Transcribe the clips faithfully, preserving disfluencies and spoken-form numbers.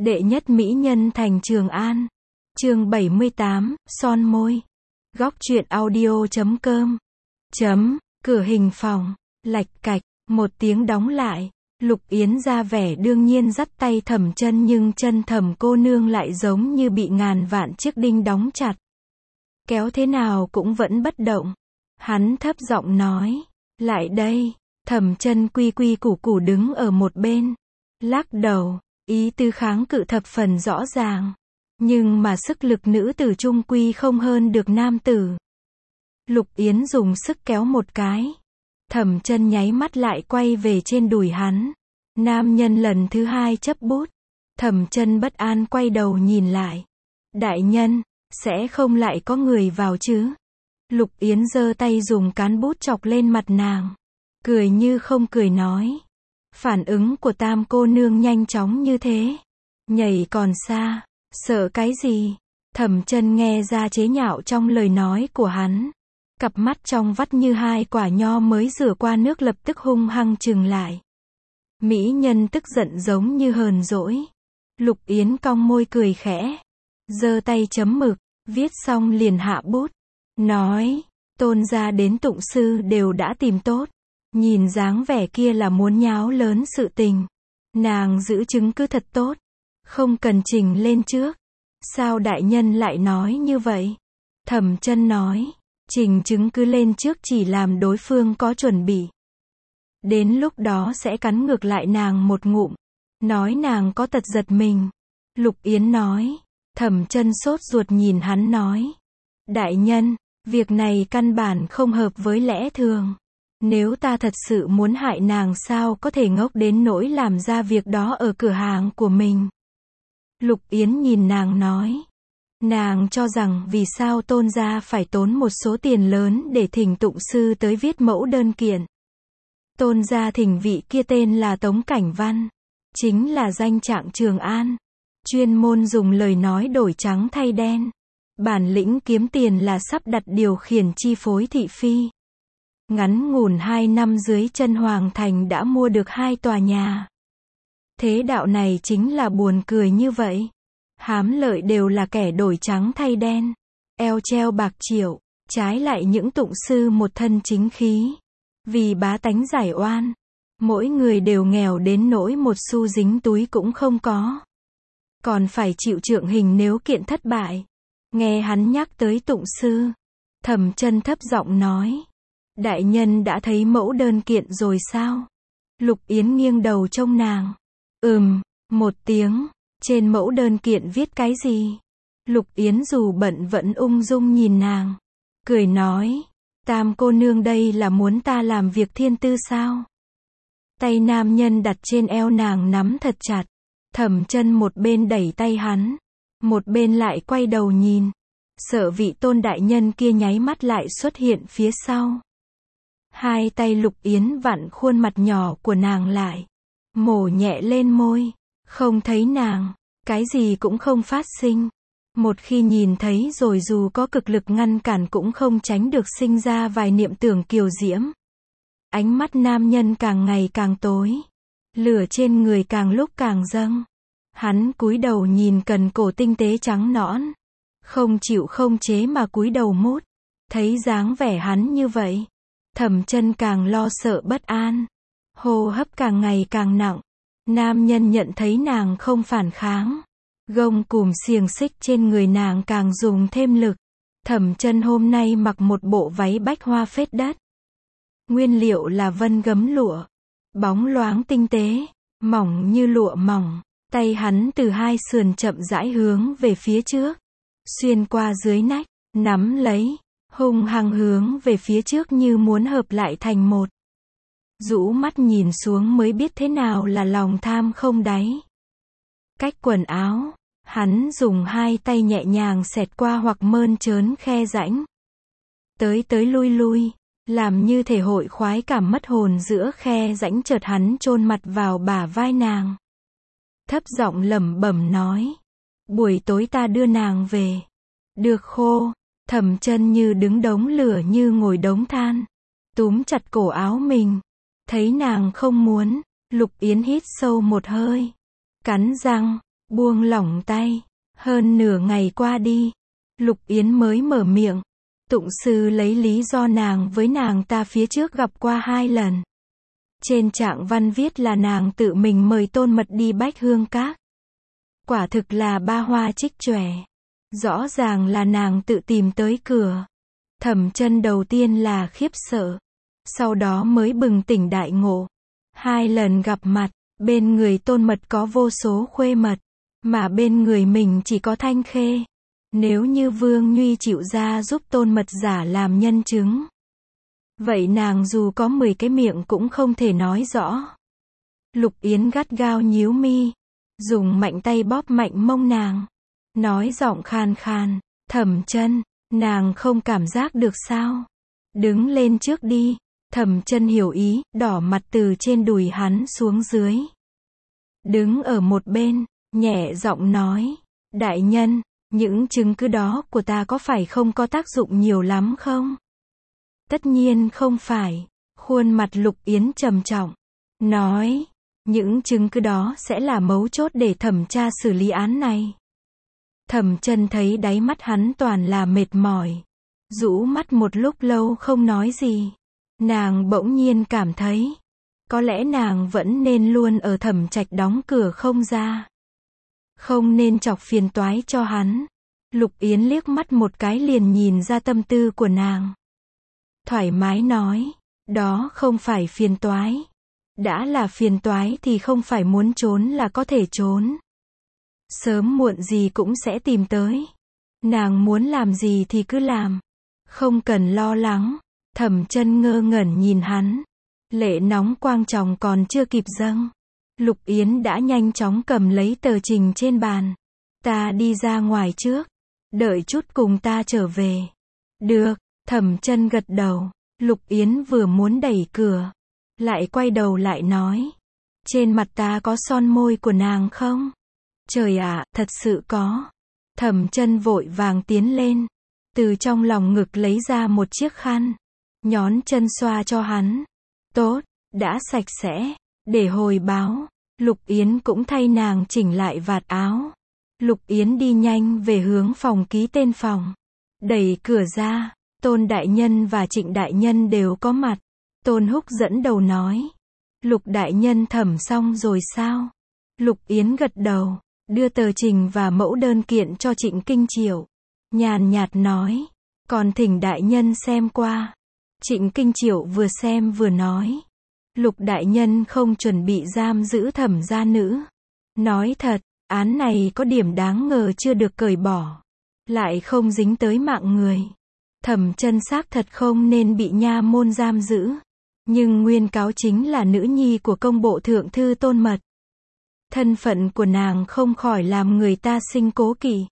Đệ nhất mỹ nhân thành Trường An. Chương bảy mươi tám, son môi. Góc truyện audio chấm com. Chấm, cửa hình phòng, lạch cạch, một tiếng đóng lại. Lục Yến ra vẻ đương nhiên dắt tay Thẩm Chân, nhưng chân Thẩm cô nương lại giống như bị ngàn vạn chiếc đinh đóng chặt. Kéo thế nào cũng vẫn bất động. Hắn thấp giọng nói, lại đây. Thẩm Chân quy quy củ củ đứng ở một bên, lắc đầu, ý tứ kháng cự thập phần rõ ràng. Nhưng mà sức lực nữ tử trung quy không hơn được nam tử. Lục Yến dùng sức kéo một cái. Thẩm Chân nháy mắt lại quay về trên đùi hắn. Nam nhân lần thứ hai chấp bút. Thẩm Chân bất an quay đầu nhìn lại. Đại nhân, sẽ không lại có người vào chứ? Lục Yến giơ tay dùng cán bút chọc lên mặt nàng. Cười như không cười nói. Phản ứng của Tam cô nương nhanh chóng như thế. Nhảy còn xa, sợ cái gì? Thẩm Chân nghe ra chế nhạo trong lời nói của hắn. Cặp mắt trong vắt như hai quả nho mới rửa qua nước lập tức hung hăng trừng lại. Mỹ nhân tức giận giống như hờn dỗi. Lục Yến cong môi cười khẽ. Giơ tay chấm mực, viết xong liền hạ bút. Nói, Tôn gia đến tụng sư đều đã tìm tốt. Nhìn dáng vẻ kia là muốn nháo lớn sự tình. Nàng giữ chứng cứ thật tốt. Không cần trình lên trước. Sao đại nhân lại nói như vậy? Thẩm Chân nói, trình chứng cứ lên trước chỉ làm đối phương có chuẩn bị. Đến lúc đó sẽ cắn ngược lại nàng một ngụm. Nói nàng có tật giật mình. Lục Yến nói. Thẩm Chân sốt ruột nhìn hắn nói. Đại nhân, việc này căn bản không hợp với lẽ thường. Nếu ta thật sự muốn hại nàng sao có thể ngốc đến nỗi làm ra việc đó ở cửa hàng của mình. Lục Yến nhìn nàng nói. Nàng cho rằng vì sao Tôn gia phải tốn một số tiền lớn để thỉnh tụng sư tới viết mẫu đơn kiện. Tôn gia thỉnh vị kia tên là Tống Cảnh Văn. Chính là danh trạng Trường An. Chuyên môn dùng lời nói đổi trắng thay đen. Bản lĩnh kiếm tiền là sắp đặt điều khiển chi phối thị phi. Ngắn ngủn hai năm dưới chân Hoàng Thành đã mua được hai tòa nhà. Thế đạo này chính là buồn cười như vậy. Hám lợi đều là kẻ đổi trắng thay đen. Eo treo bạc triệu. Trái lại những tụng sư một thân chính khí. Vì bá tánh giải oan. Mỗi người đều nghèo đến nỗi một xu dính túi cũng không có. Còn phải chịu trượng hình nếu kiện thất bại. Nghe hắn nhắc tới tụng sư. Thẩm Chân thấp giọng nói. Đại nhân đã thấy mẫu đơn kiện rồi sao? Lục Yến nghiêng đầu trông nàng. Ừm, một tiếng. Trên mẫu đơn kiện viết cái gì? Lục Yến dù bận vẫn ung dung nhìn nàng. Cười nói. Tam cô nương đây là muốn ta làm việc thiên tư sao? Tay nam nhân đặt trên eo nàng nắm thật chặt. Thẩm Chân một bên đẩy tay hắn. Một bên lại quay đầu nhìn. Sợ vị Tôn đại nhân kia nháy mắt lại xuất hiện phía sau. Hai tay Lục Yến vặn khuôn mặt nhỏ của nàng lại. Mổ nhẹ lên môi. Không thấy nàng. Cái gì cũng không phát sinh. Một khi nhìn thấy rồi dù có cực lực ngăn cản cũng không tránh được sinh ra vài niệm tưởng kiều diễm. Ánh mắt nam nhân càng ngày càng tối. Lửa trên người càng lúc càng dâng. Hắn cúi đầu nhìn cần cổ tinh tế trắng nõn. Không chịu không chế mà cúi đầu mút. Thấy dáng vẻ hắn như vậy. Thẩm Chân càng lo sợ bất an. Hô hấp càng ngày càng nặng. Nam nhân nhận thấy nàng không phản kháng. Gông cùm xiềng xích trên người nàng càng dùng thêm lực. Thẩm Chân hôm nay mặc một bộ váy bách hoa phết đất. Nguyên liệu là vân gấm lụa. Bóng loáng tinh tế. Mỏng như lụa mỏng. Tay hắn từ hai sườn chậm rãi hướng về phía trước. Xuyên qua dưới nách. Nắm lấy. Hung hăng hướng về phía trước như muốn hợp lại thành một. Rũ mắt nhìn xuống mới biết thế nào là lòng tham không đáy. Cách quần áo. Hắn dùng hai tay nhẹ nhàng xẹt qua hoặc mơn trớn khe rãnh. Tới tới lui lui. Làm như thể hội khoái cảm mất hồn giữa khe rãnh, chợt hắn chôn mặt vào bả vai nàng. Thấp giọng lẩm bẩm nói. Buổi tối ta đưa nàng về. Được khô. Thẩm Chân như đứng đống lửa như ngồi đống than. Túm chặt cổ áo mình. Thấy nàng không muốn. Lục Yến hít sâu một hơi. Cắn răng. Buông lỏng tay. Hơn nửa ngày qua đi. Lục Yến mới mở miệng. Tụng sư lấy lý do nàng với nàng ta phía trước gặp qua hai lần. Trên trạng văn viết là nàng tự mình mời Tôn Mật đi Bách Hương Các. Quả thực là ba hoa trích chòe. Rõ ràng là nàng tự tìm tới cửa. Thẩm Chân đầu tiên là khiếp sợ. Sau đó mới bừng tỉnh đại ngộ. Hai lần gặp mặt, bên người Tôn Mật có vô số khuê mật. Mà bên người mình chỉ có Thanh Khê. Nếu như Vương Nhuy chịu ra giúp Tôn Mật giả làm nhân chứng. Vậy nàng dù có mười cái miệng cũng không thể nói rõ. Lục Yến gắt gao nhíu mi. Dùng mạnh tay bóp mạnh mông nàng. Nói giọng khan khan. Thẩm Chân, nàng không cảm giác được sao? Đứng lên trước đi. Thẩm Chân hiểu ý, đỏ mặt từ trên đùi hắn xuống dưới. Đứng ở một bên, nhẹ giọng nói. Đại nhân, những chứng cứ đó của ta có phải không có tác dụng nhiều lắm không? Tất nhiên không phải. Khuôn mặt Lục Yến trầm trọng. Nói. Những chứng cứ đó sẽ là mấu chốt để thẩm tra xử lý án này. Thẩm Chân thấy đáy mắt hắn toàn là mệt mỏi. Rũ mắt một lúc lâu không nói gì. Nàng bỗng nhiên cảm thấy. Có lẽ nàng vẫn nên luôn ở Thẩm Trạch đóng cửa không ra. Không nên chọc phiền toái cho hắn. Lục Yến liếc mắt một cái liền nhìn ra tâm tư của nàng. Thoải mái nói. Đó không phải phiền toái. Đã là phiền toái thì không phải muốn trốn là có thể trốn. Sớm muộn gì cũng sẽ tìm tới. Nàng muốn làm gì thì cứ làm. Không cần lo lắng. Thẩm Chân ngơ ngẩn nhìn hắn. Lệ nóng quang tròng còn chưa kịp dâng. Lục Yến đã nhanh chóng cầm lấy tờ trình trên bàn. Ta đi ra ngoài trước. Đợi chút cùng ta trở về. Được. Thẩm Chân gật đầu. Lục Yến vừa muốn đẩy cửa. Lại quay đầu lại nói. Trên mặt ta có son môi của nàng không? Trời ạ, thật sự có. Thẩm Chân vội vàng tiến lên. Từ trong lòng ngực lấy ra một chiếc khăn. Nhón chân xoa cho hắn. Tốt, đã sạch sẽ. Để hồi báo. Lục Yến cũng thay nàng chỉnh lại vạt áo. Lục Yến đi nhanh về hướng phòng ký tên phòng. Đẩy cửa ra. Tôn đại nhân và Trịnh đại nhân đều có mặt. Tôn Húc dẫn đầu nói. Lục đại nhân thẩm xong rồi sao? Lục Yến gật đầu. Đưa tờ trình và mẫu đơn kiện cho Trịnh Kinh Triệu. Nhàn nhạt nói. Còn thỉnh đại nhân xem qua. Trịnh Kinh Triệu vừa xem vừa nói. Lục đại nhân không chuẩn bị giam giữ thẩm gia nữ. Nói thật, án này có điểm đáng ngờ chưa được cởi bỏ. Lại không dính tới mạng người. Thẩm Chân xác thật không nên bị nha môn giam giữ. Nhưng nguyên cáo chính là nữ nhi của công bộ thượng thư Tôn Mật. Thân phận của nàng không khỏi làm người ta sinh cố kỵ.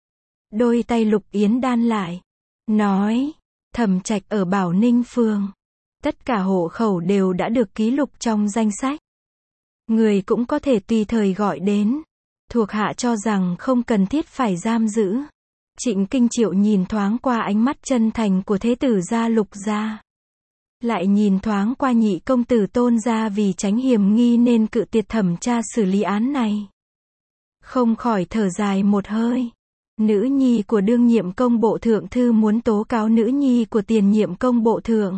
Đôi tay Lục Yến đan lại. Nói. Thẩm Trạch ở Bảo Ninh Phường. Tất cả hộ khẩu đều đã được ký lục trong danh sách. Người cũng có thể tùy thời gọi đến. Thuộc hạ cho rằng không cần thiết phải giam giữ. Trịnh Kinh Triệu nhìn thoáng qua ánh mắt chân thành của thế tử gia Lục gia. Lại nhìn thoáng qua nhị công tử Tôn gia vì tránh hiểm nghi nên cự tuyệt thẩm tra xử lý án này. Không khỏi thở dài một hơi. Nữ nhi của đương nhiệm công bộ thượng thư muốn tố cáo nữ nhi của tiền nhiệm công bộ thượng.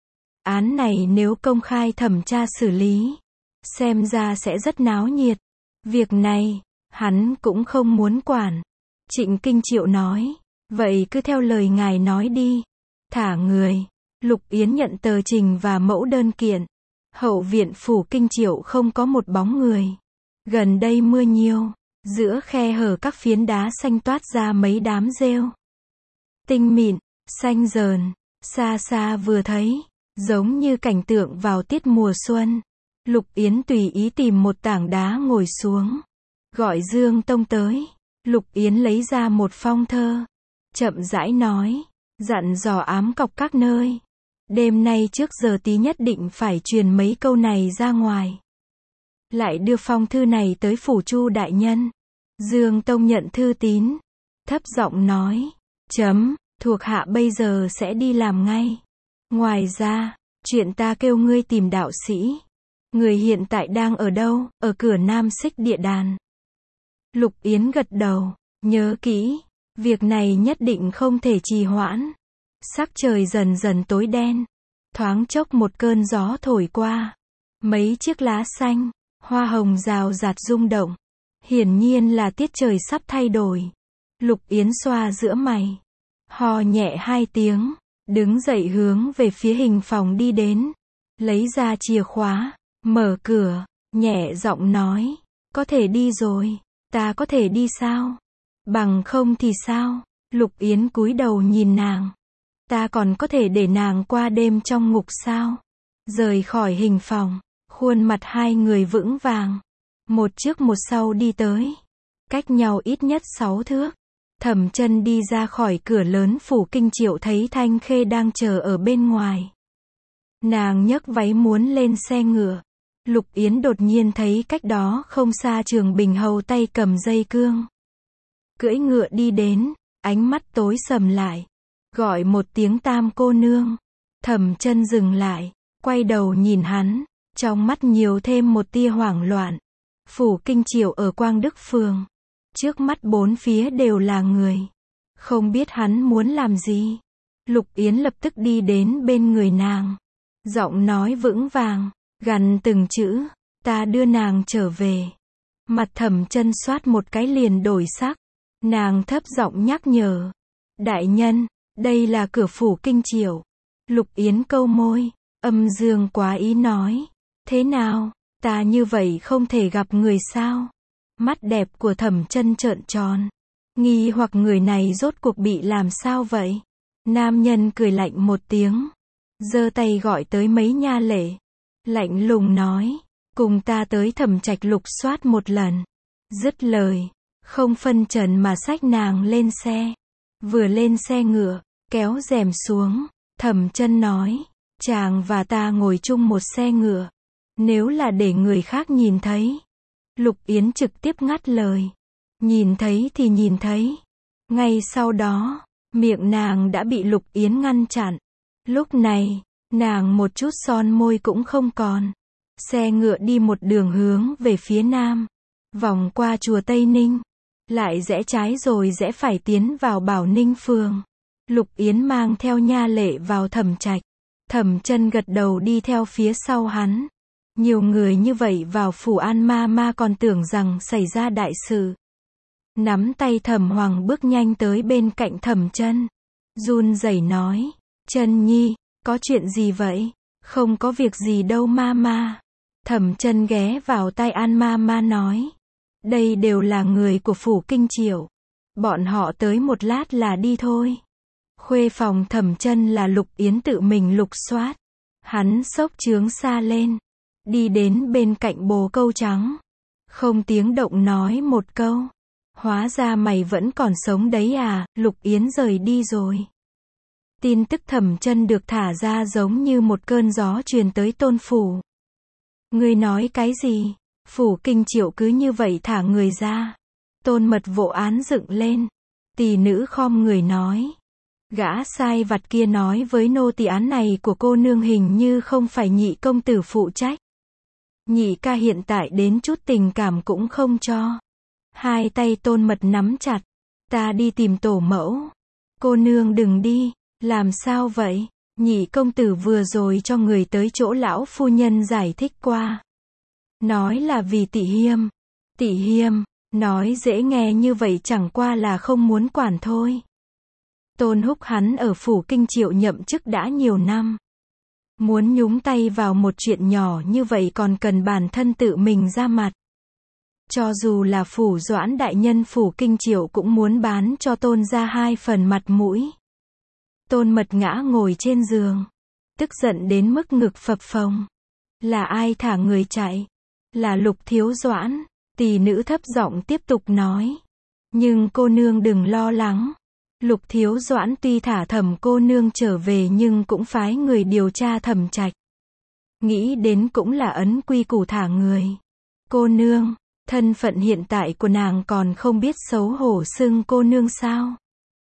Án này nếu công khai thẩm tra xử lý, xem ra sẽ rất náo nhiệt. Việc này, hắn cũng không muốn quản. Trịnh Kinh Triệu nói, vậy cứ theo lời ngài nói đi. Thả người. Lục Yến nhận tờ trình và mẫu đơn kiện. Hậu viện phủ Kinh Triệu không có một bóng người. Gần đây mưa nhiều, giữa khe hở các phiến đá xanh toát ra mấy đám rêu. Tinh mịn, xanh dờn, xa xa vừa thấy, giống như cảnh tượng vào tiết mùa xuân. Lục Yến tùy ý tìm một tảng đá ngồi xuống. Gọi Dương Tông tới. Lục Yến lấy ra một phong thơ. Chậm rãi nói. Dặn dò ám cọc các nơi. Đêm nay trước giờ tí nhất định phải truyền mấy câu này ra ngoài. Lại đưa phong thư này tới phủ Chu đại nhân. Dương Tông nhận thư tín. Thấp giọng nói. Chấm, thuộc hạ bây giờ sẽ đi làm ngay. Ngoài ra, chuyện ta kêu ngươi tìm đạo sĩ. Người hiện tại đang ở đâu? Ở cửa Nam Xích Địa Đàn. Lục Yến gật đầu, nhớ kỹ, việc này nhất định không thể trì hoãn. Sắc trời dần dần tối đen, thoáng chốc một cơn gió thổi qua, mấy chiếc lá xanh, hoa hồng rào rạt rung động. Hiển nhiên là tiết trời sắp thay đổi. Lục Yến xoa giữa mày, ho nhẹ hai tiếng, đứng dậy hướng về phía hình phòng đi đến, lấy ra chìa khóa, mở cửa, nhẹ giọng nói, có thể đi rồi, ta có thể đi sao? Bằng không thì sao? Lục Yến cúi đầu nhìn nàng, ta còn có thể để nàng qua đêm trong ngục sao? Rời khỏi hình phòng, khuôn mặt hai người vững vàng, một trước một sau đi tới, cách nhau ít nhất sáu thước. Thẩm Chân đi ra khỏi cửa lớn phủ Kinh Triệu thấy Thanh Khê đang chờ ở bên ngoài. Nàng nhấc váy muốn lên xe ngựa. Lục Yến đột nhiên thấy cách đó không xa Trường Bình Hầu tay cầm dây cương, cưỡi ngựa đi đến, ánh mắt tối sầm lại, gọi một tiếng Tam cô nương. Thẩm Chân dừng lại, quay đầu nhìn hắn, trong mắt nhiều thêm một tia hoảng loạn. Phủ Kinh Triệu ở Quang Đức Phường, trước mắt bốn phía đều là người, không biết hắn muốn làm gì. Lục Yến lập tức đi đến bên người nàng, giọng nói vững vàng, gằn từng chữ, ta đưa nàng trở về. Mặt Thẩm Chân xoát một cái liền đổi sắc, nàng thấp giọng nhắc nhở, đại nhân, đây là cửa phủ Kinh Triệu. Lục Yến câu môi, âm dương quá ý nói, thế nào, ta như vậy không thể gặp người sao? Mắt đẹp của Thẩm Chân trợn tròn, nghi hoặc người này rốt cuộc bị làm sao vậy? Nam nhân cười lạnh một tiếng, giơ tay gọi tới mấy nha lệ, lạnh lùng nói, cùng ta tới Thẩm Trạch lục soát một lần. Dứt lời, không phân trần mà xách nàng lên xe. Vừa lên xe ngựa, kéo rèm xuống, Thẩm Chân nói, chàng và ta ngồi chung một xe ngựa, nếu là để người khác nhìn thấy. Lục Yến trực tiếp ngắt lời, nhìn thấy thì nhìn thấy. Ngay sau đó, miệng nàng đã bị Lục Yến ngăn chặn. Lúc này, nàng một chút son môi cũng không còn. Xe ngựa đi một đường hướng về phía nam, vòng qua chùa Tây Ninh, lại rẽ trái rồi rẽ phải tiến vào Bảo Ninh phường. Lục Yến mang theo nha lệ vào Thẩm Trạch. Thẩm Chân gật đầu đi theo phía sau hắn. Nhiều người như vậy vào phủ An ma ma còn tưởng rằng xảy ra đại sự. Nắm tay Thẩm Hoàng bước nhanh tới bên cạnh Thẩm Chân, run rẩy nói, Chân nhi, có chuyện gì vậy? Không có việc gì đâu ma ma. Thẩm Chân ghé vào tai An ma ma nói, đây đều là người của phủ Kinh Triệu, bọn họ tới một lát là đi thôi. Khuê phòng Thẩm Chân là Lục Yến tự mình lục soát. Hắn xốc chướng xa lên, đi đến bên cạnh bồ câu trắng, không tiếng động nói một câu, hóa ra mày vẫn còn sống đấy à? Lục Yến rời đi rồi. Tin tức Thẩm Chân được thả ra giống như một cơn gió truyền tới Tôn phủ. Ngươi nói cái gì? Phủ Kinh Triệu cứ như vậy thả người ra? Tôn Mật vỗ án dựng lên. Tỷ nữ khom người nói, gã sai vặt kia nói với nô tỳ án này của cô nương hình như không phải nhị công tử phụ trách. Nhị ca hiện tại đến chút tình cảm cũng không cho. Hai tay Tôn Mật nắm chặt, ta đi tìm tổ mẫu. Cô nương đừng đi. Làm sao vậy? Nhị công tử vừa rồi cho người tới chỗ lão phu nhân giải thích qua, nói là vì Tỷ Hiêm. Tỷ Hiêm, nói dễ nghe như vậy chẳng qua là không muốn quản thôi. Tôn Húc hắn ở phủ Kinh Triệu nhậm chức đã nhiều năm, muốn nhúng tay vào một chuyện nhỏ như vậy còn cần bản thân tự mình ra mặt. Cho dù là phủ Doãn đại nhân phủ Kinh Triệu cũng muốn bán cho Tôn ra hai phần mặt mũi. Tôn Mật ngã ngồi trên giường, tức giận đến mức ngực phập phồng. Là ai thả người chạy? Là Lục Thiếu Doãn. Tỷ nữ thấp giọng tiếp tục nói, nhưng cô nương đừng lo lắng. Lục Thiếu Doãn tuy thả Thẩm cô nương trở về nhưng cũng phái người điều tra Thẩm Trạch. Nghĩ đến cũng là ấn quy củ thả người. Cô nương, thân phận hiện tại của nàng còn không biết xấu hổ xưng cô nương sao?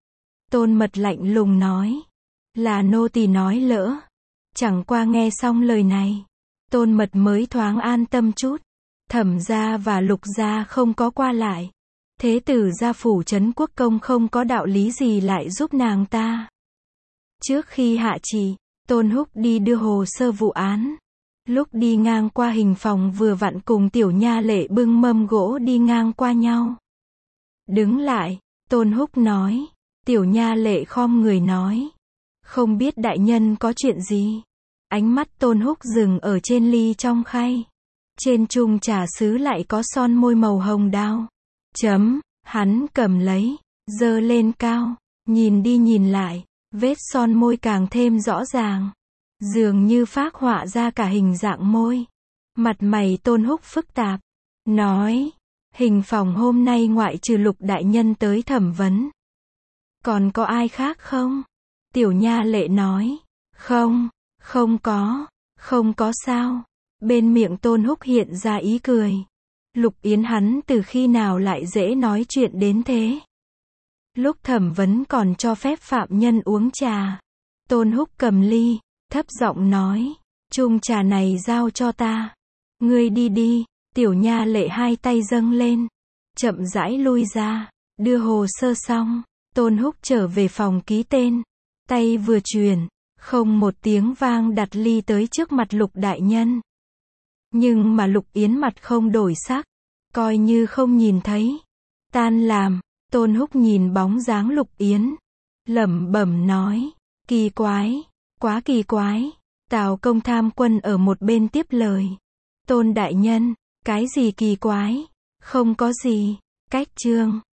Tôn Mật lạnh lùng nói, là nô tỳ nói lỡ. Chẳng qua nghe xong lời này, Tôn Mật mới thoáng an tâm chút. Thẩm gia và Lục gia không có qua lại, Thế tử gia phủ trấn quốc công không có đạo lý gì lại giúp nàng ta. Trước khi hạ chỉ, Tôn Húc đi đưa hồ sơ vụ án. Lúc đi ngang qua hình phòng vừa vặn cùng Tiểu Nha Lệ bưng mâm gỗ đi ngang qua nhau. Đứng lại, Tôn Húc nói. Tiểu Nha Lệ khom người nói. Không biết đại nhân có chuyện gì? Ánh mắt Tôn Húc dừng ở trên ly trong khay. Trên chung trà sứ lại có son môi màu hồng đào. Chấm, hắn cầm lấy, giơ lên cao, nhìn đi nhìn lại, vết son môi càng thêm rõ ràng. Dường như phác họa ra cả hình dạng môi. Mặt mày Tôn Húc phức tạp. Nói, hình phòng hôm nay ngoại trừ Lục đại nhân tới thẩm vấn. Còn có ai khác không? Tiểu Nha Lệ nói, không, không có, không có sao. Bên miệng Tôn Húc hiện ra ý cười. Lục Yến hắn từ khi nào lại dễ nói chuyện đến thế? Lúc thẩm vấn còn cho phép phạm nhân uống trà. Tôn Húc cầm ly, thấp giọng nói, chung trà này giao cho ta. Ngươi đi đi. Tiểu Nha Lệ hai tay dâng lên, chậm rãi lui ra, đưa hồ sơ xong. Tôn Húc trở về phòng ký tên, tay vừa chuyển, không một tiếng vang đặt ly tới trước mặt Lục đại nhân. Nhưng mà Lục Yến mặt không đổi sắc, coi như không nhìn thấy. Tan làm, Tôn Húc nhìn bóng dáng Lục Yến, lẩm bẩm nói, kỳ quái, quá kỳ quái. Tào Công Tham Quân ở một bên tiếp lời. Tôn đại nhân, cái gì kỳ quái? Không có gì. Cách chương